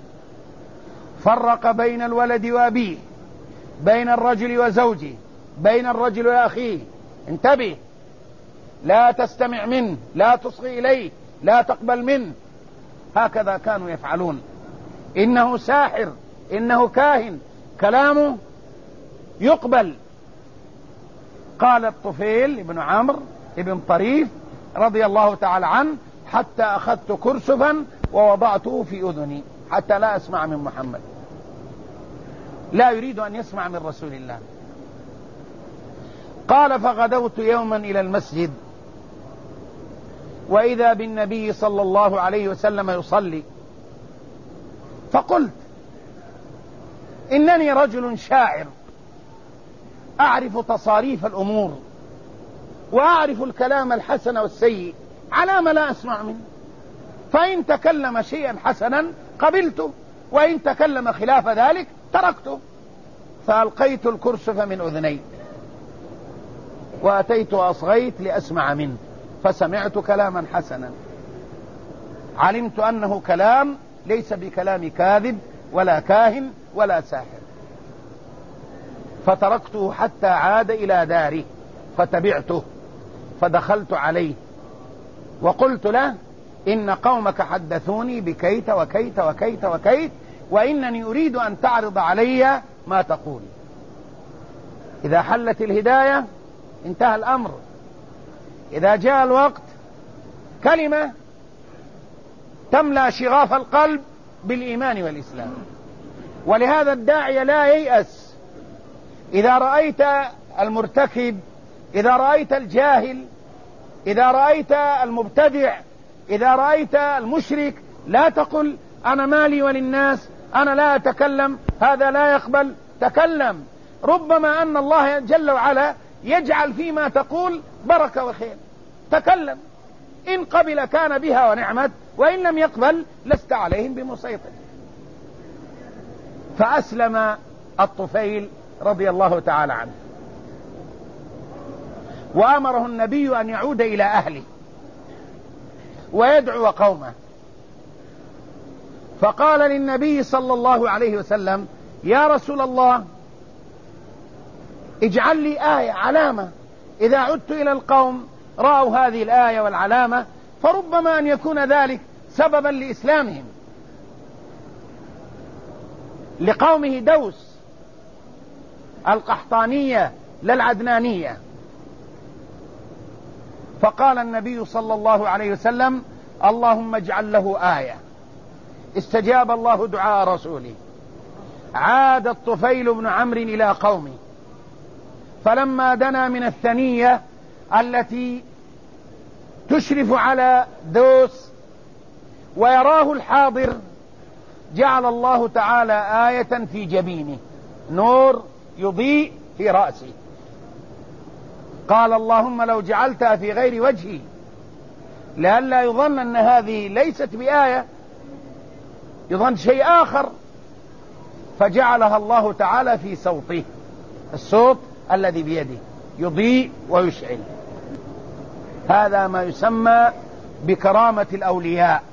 فرق بين الولد وأبيه، بين الرجل وزوجه، بين الرجل وأخيه، انتبه، لا تستمع منه، لا تصغي إليه، لا تقبل منه. هكذا كانوا يفعلون. إنه ساحر، إنه كاهن، كلامه يقبل. قال الطفيل بن عمرو بن طريف رضي الله تعالى عنه: حتى أخذت كرسفا ووضعته في أذني حتى لا أسمع من محمد، لا يريد أن يسمع من رسول الله. قال: فغدوت يوما إلى المسجد وإذا بالنبي صلى الله عليه وسلم يصلي، فقلت: إنني رجل شاعر أعرف تصاريف الأمور وأعرف الكلام الحسن والسيء، على ما لا أسمع منه؟ فإن تكلم شيئا حسنا قبلته، وإن تكلم خلاف ذلك تركته. فألقيت الكرسف من أذني وأتيت وأصغيت لأسمع منه، فسمعت كلاما حسنا، علمت أنه كلام ليس بكلام كاذب ولا كاهن ولا ساحر، فتركته حتى عاد إلى داره، فتبعته فدخلت عليه وقلت له: إن قومك حدثوني بكيت وكيت وكيت وكيت، وإنني أريد أن تعرض علي ما تقول. إذا حلت الهداية انتهى الأمر، إذا جاء الوقت كلمة تملأ شغاف القلب بالإيمان والإسلام. ولهذا الداعية لا ييأس. إذا رأيت المرتكب، إذا رأيت الجاهل، إذا رأيت المبتدع، إذا رأيت المشرك، لا تقل: أنا مالي وللناس، أنا لا أتكلم، هذا لا يقبل. تكلم، ربما أن الله جل وعلا يجعل فيما تقول بركة وخير. تكلم، إن قبل كان بها ونعمت، وإن لم يقبل لست عليهم بمسيطر. فأسلم الطفيل رضي الله تعالى عنه، وأمره النبي أن يعود إلى أهله ويدعو قومه. فقال للنبي صلى الله عليه وسلم: يا رسول الله، اجعل لي آية، علامة، إذا عدت إلى القوم رأوا هذه الآية والعلامة، فربما أن يكون ذلك سببا لإسلامهم. لقومه دوس القحطانية لا العدنانية. فقال النبي صلى الله عليه وسلم: اللهم اجعل له آية. استجاب الله دعاء رسوله. عاد الطفيل بن عمرو إلى قومه، فلما دنا من الثنية التي تشرف على دوس ويراه الحاضر، جعل الله تعالى آية في جبينه، نور يضيء في رأسه. قال: اللهم لو جعلتها في غير وجهي لئلا يظن أن هذه ليست بآية، يظن شيء آخر. فجعلها الله تعالى في صوته، الصوت الذي بيده يضيء ويشعل. هذا ما يسمى بكرامة الأولياء.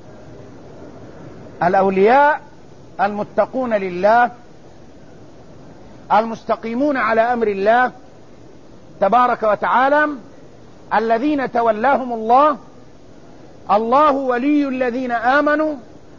الأولياء المتقون لله، المستقيمون على أمر الله، تبارك وتعالى: الذين تولاهم الله الله ولي الذين آمنوا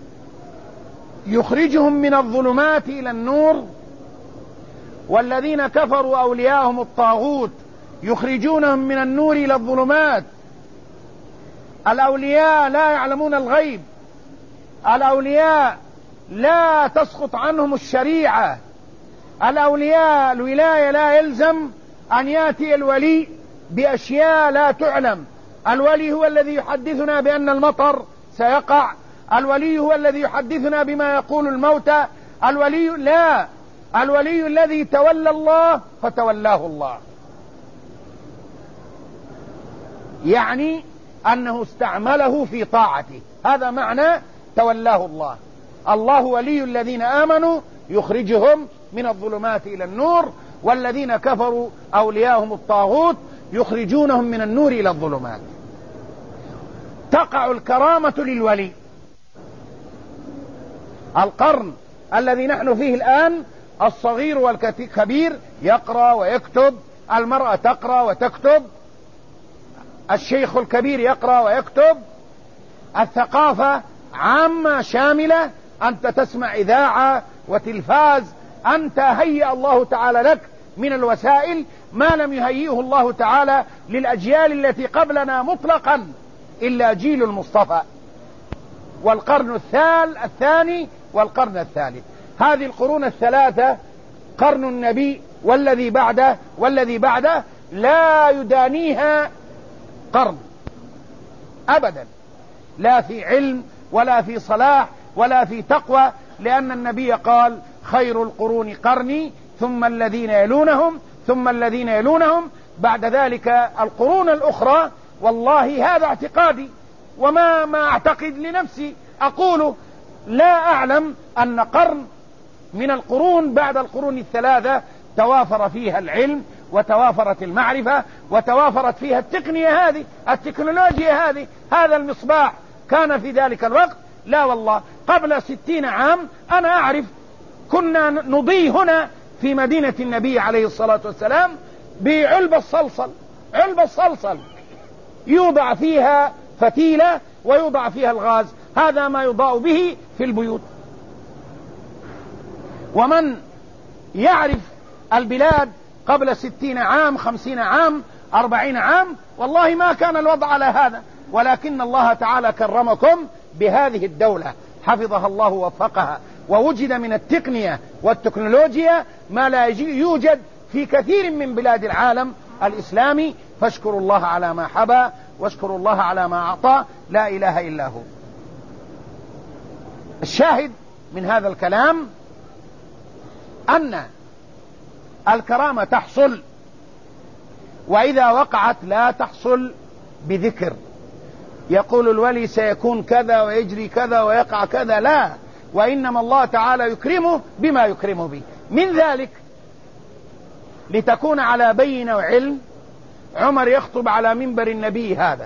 يخرجهم من الظلمات إلى النور، والذين كفروا أولياءهم الطاغوت يخرجونهم من النور إلى الظلمات. الأولياء لا يعلمون الغيب، الأولياء لا تسقط عنهم الشريعة، الأولياء الولاية لا يلزم أن يأتي الولي بأشياء لا تعلم. الولي هو الذي يحدثنا بأن المطر سيقع، الولي هو الذي يحدثنا بما يقول الموتى، الولي لا، الولي الذي تولى الله فتولاه الله، يعني أنه استعمله في طاعته، هذا معنى تولاه الله. الله ولي الذين آمنوا يخرجهم من الظلمات إلى النور، والذين كفروا أولياءهم الطاغوت يخرجونهم من النور إلى الظلمات. تقع الكرامة للولي. القرن الذي نحن فيه الآن الصغير والكبير يقرأ ويكتب، المرأة تقرأ وتكتب، الشيخ الكبير يقرأ ويكتب، الثقافة عامة شاملة، أنت تسمع إذاعة وتلفاز، أنت هيأ الله تعالى لك من الوسائل ما لم يهيئه الله تعالى للأجيال التي قبلنا مطلقا إلا جيل المصطفى والقرن الثال الثاني والقرن الثالث. هذه القرون الثلاثة، قرن النبي والذي بعده والذي بعده، لا يدانيها قرن أبدا، لا في علم ولا في صلاح ولا في تقوى، لأن النبي قال: خير القرون قرني ثم الذين يلونهم ثم الذين يلونهم، بعد ذلك القرون الأخرى. والله هذا اعتقادي وما ما أعتقد لنفسي، أقول لا أعلم أن قرن من القرون بعد القرون الثلاثة توافر فيها العلم وتوافرت المعرفة وتوافرت فيها التقنية هذه، التكنولوجيا هذه، هذا المصباح كان في ذلك الوقت. لا والله، قبل ستين عام أنا أعرف كنا نضي هنا في مدينة النبي عليه الصلاة والسلام بعلبة الصلصل، علبة الصلصل يوضع فيها فتيلة ويوضع فيها الغاز، هذا ما يضاء به في البيوت. ومن يعرف البلاد قبل ستين عام، خمسين عام، أربعين عام، والله ما كان الوضع على هذا، ولكن الله تعالى كرمكم بهذه الدولة حفظها الله ووفقها، ووجد من التقنية والتكنولوجيا ما لا يوجد في كثير من بلاد العالم الإسلامي، فاشكروا الله على ما حبى واشكروا الله على ما أعطى، لا إله إلا هو. الشاهد من هذا الكلام أن الكرامة تحصل، وإذا وقعت لا تحصل بذكر يقول الولي سيكون كذا ويجري كذا ويقع كذا، لا، وإنما الله تعالى يكرمه بما يكرمه به. من ذلك لتكون على بينة وعلم، عمر يخطب على منبر النبي هذا،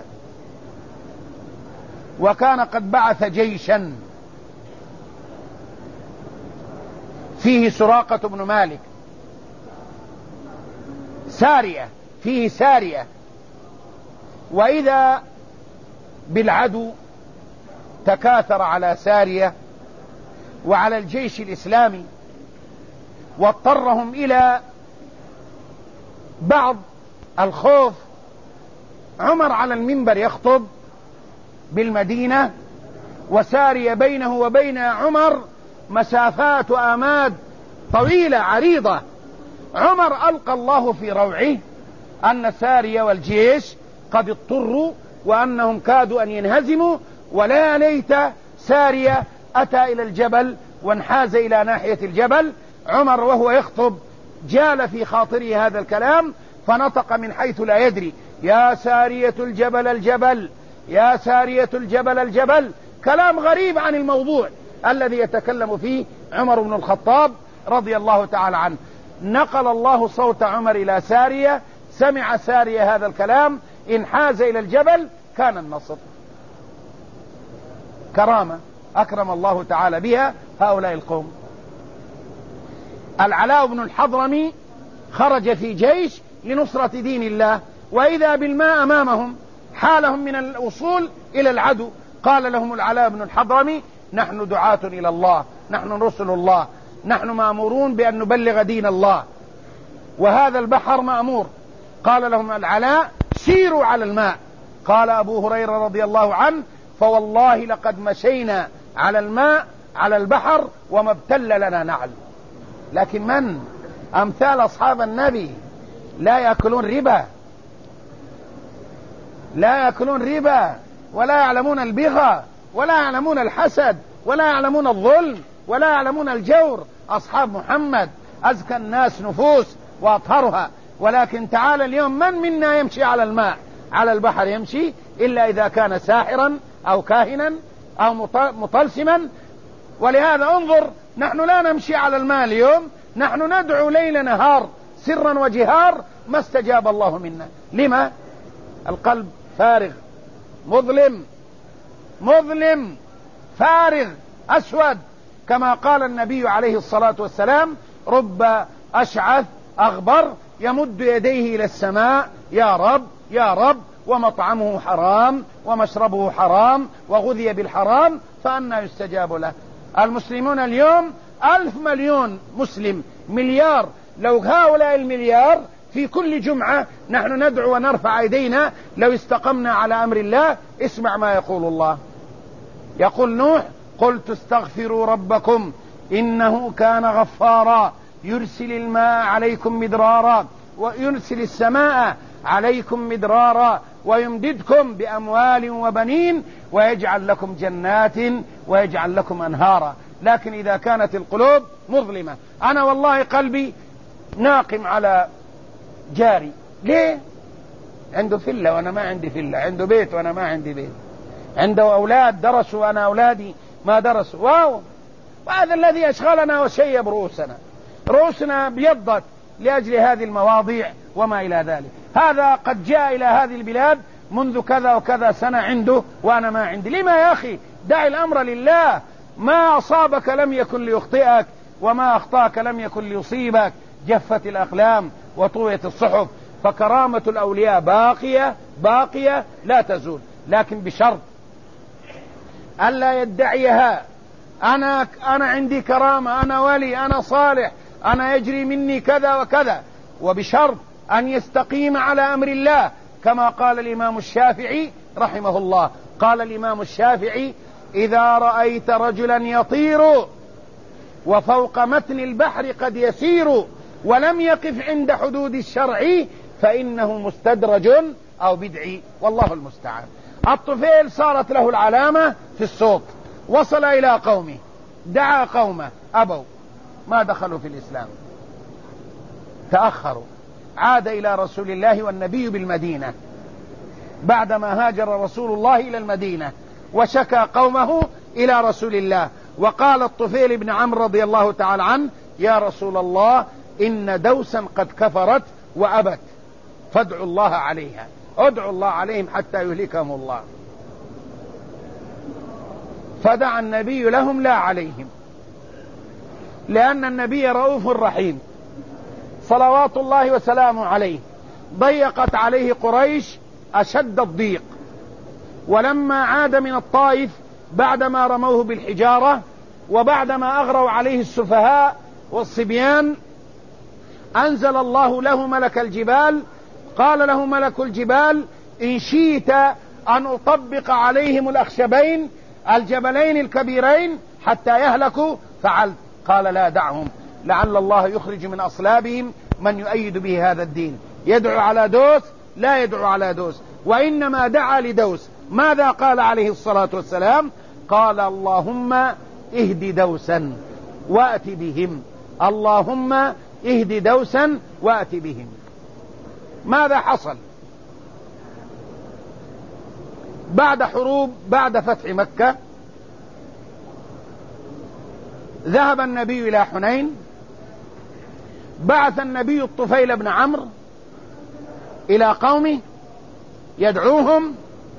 وكان قد بعث جيشا فيه سراقة بن مالك، سارية، فيه سارية، وإذا بالعدو تكاثر على سارية وعلى الجيش الإسلامي، واضطرهم إلى بعض الخوف. عمر على المنبر يخطب بالمدينة، وسارية بينه وبين عمر مسافات وآماد طويلة عريضة. عمر ألقى الله في روعه أن سارية والجيش قد اضطروا وأنهم كادوا أن ينهزموا، ولا ليت سارية أتى إلى الجبل وانحاز إلى ناحية الجبل. عمر وهو يخطب جال في خاطره هذا الكلام، فنطق من حيث لا يدري: يا سارية الجبل الجبل، يا سارية الجبل الجبل. كلام غريب عن الموضوع الذي يتكلم فيه عمر بن الخطاب رضي الله تعالى عنه. نقل الله صوت عمر إلى سارية، سمع سارية هذا الكلام، انحاز إلى الجبل، كان النصر. كرامة أكرم الله تعالى بها هؤلاء القوم. العلاء بن الحضرمي خرج في جيش لنصرة دين الله، وإذا بالماء أمامهم حالهم من الوصول إلى العدو. قال لهم العلاء بن الحضرمي: نحن دعاة إلى الله، نحن رسل الله، نحن مأمورون بأن نبلغ دين الله، وهذا البحر مأمور. قال لهم العلاء: سيروا على الماء. قال أبو هريرة رضي الله عنه: فوالله لقد مشينا على الماء على البحر وما ابتل لنا نعل. لكن من أمثال أصحاب النبي لا يأكلون ربا، لا يأكلون ربا، ولا يعلمون البغى، ولا يعلمون الحسد، ولا يعلمون الظلم، ولا يعلمون الجور. أصحاب محمد أزكى الناس نفوس وأطهرها. ولكن تعال اليوم، من منا يمشي على الماء على البحر يمشي إلا إذا كان ساحرا أو كاهنا أو مطلسما؟ ولهذا انظر، نحن لا نمشي على الماء اليوم، نحن ندعو ليل نهار سرا وجهار، ما استجاب الله منا. لما؟ القلب فارغ، مظلم مظلم فارغ أسود، كما قال النبي عليه الصلاة والسلام: رب أشعث أغبر يمد يديه إلى السماء: يا رب يا رب، ومطعمه حرام ومشربه حرام وغذي بالحرام، فأنى يستجاب له. المسلمون اليوم ألف مليون مسلم، مليار. لو هؤلاء المليار في كل جمعة نحن ندعو ونرفع أيدينا لو استقمنا على أمر الله، اسمع ما يقول الله. يقول نوح: قلت استغفروا ربكم إنه كان غفارا يرسل الماء عليكم مدرارا ويرسل السماء عليكم مدرارا ويمددكم بأموال وبنين ويجعل لكم جنات ويجعل لكم أنهارا. لكن إذا كانت القلوب مظلمة، أنا والله قلبي ناقم على جاري. ليه؟ عنده فلة وأنا ما عندي فلة، عنده بيت وأنا ما عندي بيت، عنده أولاد درسوا وأنا أولادي ما درسوا. واو، وهذا الذي أشغلنا وشيب رؤوسنا، رؤوسنا بيضت لأجل هذه المواضيع وما إلى ذلك. هذا قد جاء إلى هذه البلاد منذ كذا وكذا سنة عنده وأنا ما عندي. لما يا أخي؟ دع الأمر لله. ما أصابك لم يكن ليخطئك، وما أخطأك لم يكن ليصيبك. جفت الأقلام وطويت الصحف، فكرامة الأولياء باقية باقية لا تزول، لكن بشرط ألا يدعيها. أنا أنا عندي كرامة، أنا ولي، أنا صالح، أنا يجري مني كذا وكذا، وبشرط أن يستقيم على أمر الله، كما قال الإمام الشافعي رحمه الله. قال الإمام الشافعي: إذا رأيت رجلا يطير وفوق متن البحر قد يسير ولم يقف عند حدود الشرع فإنه مستدرج أو بدعي، والله المستعان. الطفيل صارت له العلامة في الصوت، وصل إلى قومه، دعا قومه، أبوا، ما دخلوا في الإسلام، تأخروا. عاد إلى رسول الله والنبي بالمدينة بعدما هاجر رسول الله إلى المدينة، وشكى قومه إلى رسول الله. وقال الطفيل بن عمرو رضي الله تعالى عنه: يا رسول الله، إن دوسا قد كفرت وأبت، فادعوا الله عليها، ادعوا الله عليهم حتى يهلكهم الله. فدعا النبي لهم لا عليهم، لأن النبي رؤوف رحيم صلوات الله وسلامه عليه. ضيقت عليه قريش أشد الضيق، ولما عاد من الطائف بعدما رموه بالحجارة وبعدما أغروا عليه السفهاء والصبيان، أنزل الله له ملك الجبال. قال له ملك الجبال: إن شئت أن أطبق عليهم الأخشبين الجبلين الكبيرين حتى يهلكوا فعلت. قال: لا، دعهم، لعل الله يخرج من أصلابهم من يؤيد به هذا الدين. يدعو على دوس؟ لا يدعو على دوس، وإنما دعا لدوس. ماذا قال عليه الصلاة والسلام؟ قال: اللهم اهد دوسا وأت بهم، اللهم اهد دوسا وأت بهم. ماذا حصل بعد حروب بعد فتح مكة؟ ذهب النبي إلى حنين، بعث النبي الطفيل بن عمرو إلى قومه يدعوهم،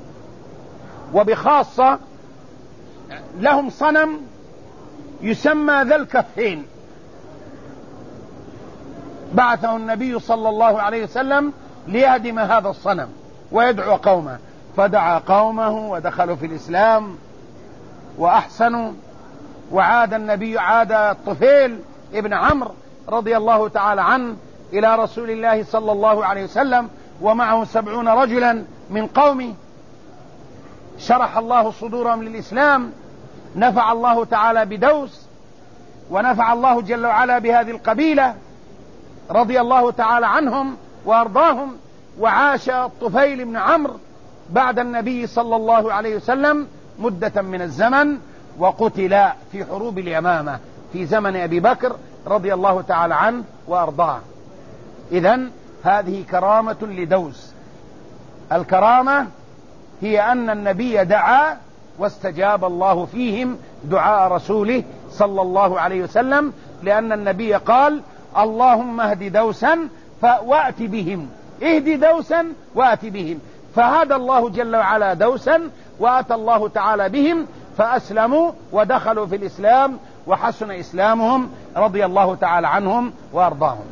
وبخاصة لهم صنم يسمى ذا الكفين، بعثه النبي صلى الله عليه وسلم ليهدم هذا الصنم ويدعو قومه، فدعا قومه ودخلوا في الإسلام وأحسنوا. وعاد النبي عاد الطفيل ابن عمرو رضي الله تعالى عنه إلى رسول الله صلى الله عليه وسلم ومعه سبعون رجلا من قومه، شرح الله صدورهم للإسلام، نفع الله تعالى بدوس ونفع الله جل وعلا بهذه القبيلة رضي الله تعالى عنهم وأرضاهم. وعاش الطفيل بن عمرو بعد النبي صلى الله عليه وسلم مدة من الزمن، وقتل في حروب اليمامة في زمن أبي بكر رضي الله تعالى عنه وأرضاه. إذن هذه كرامة لدوس. الكرامة هي أن النبي دعا واستجاب الله فيهم دعاء رسوله صلى الله عليه وسلم، لأن النبي قال: اللهم اهد دوسا وأت بهم، اهد دوسا وأت بهم، فهدى الله جل وعلا دوسا وأتى الله تعالى بهم فأسلموا ودخلوا في الإسلام وحسن إسلامهم رضي الله تعالى عنهم وأرضاهم.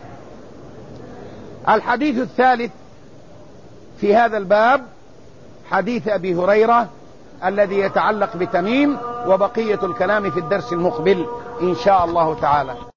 الحديث الثالث في هذا الباب حديث أبي هريرة الذي يتعلق بتميم، وبقية الكلام في الدرس المقبل إن شاء الله تعالى.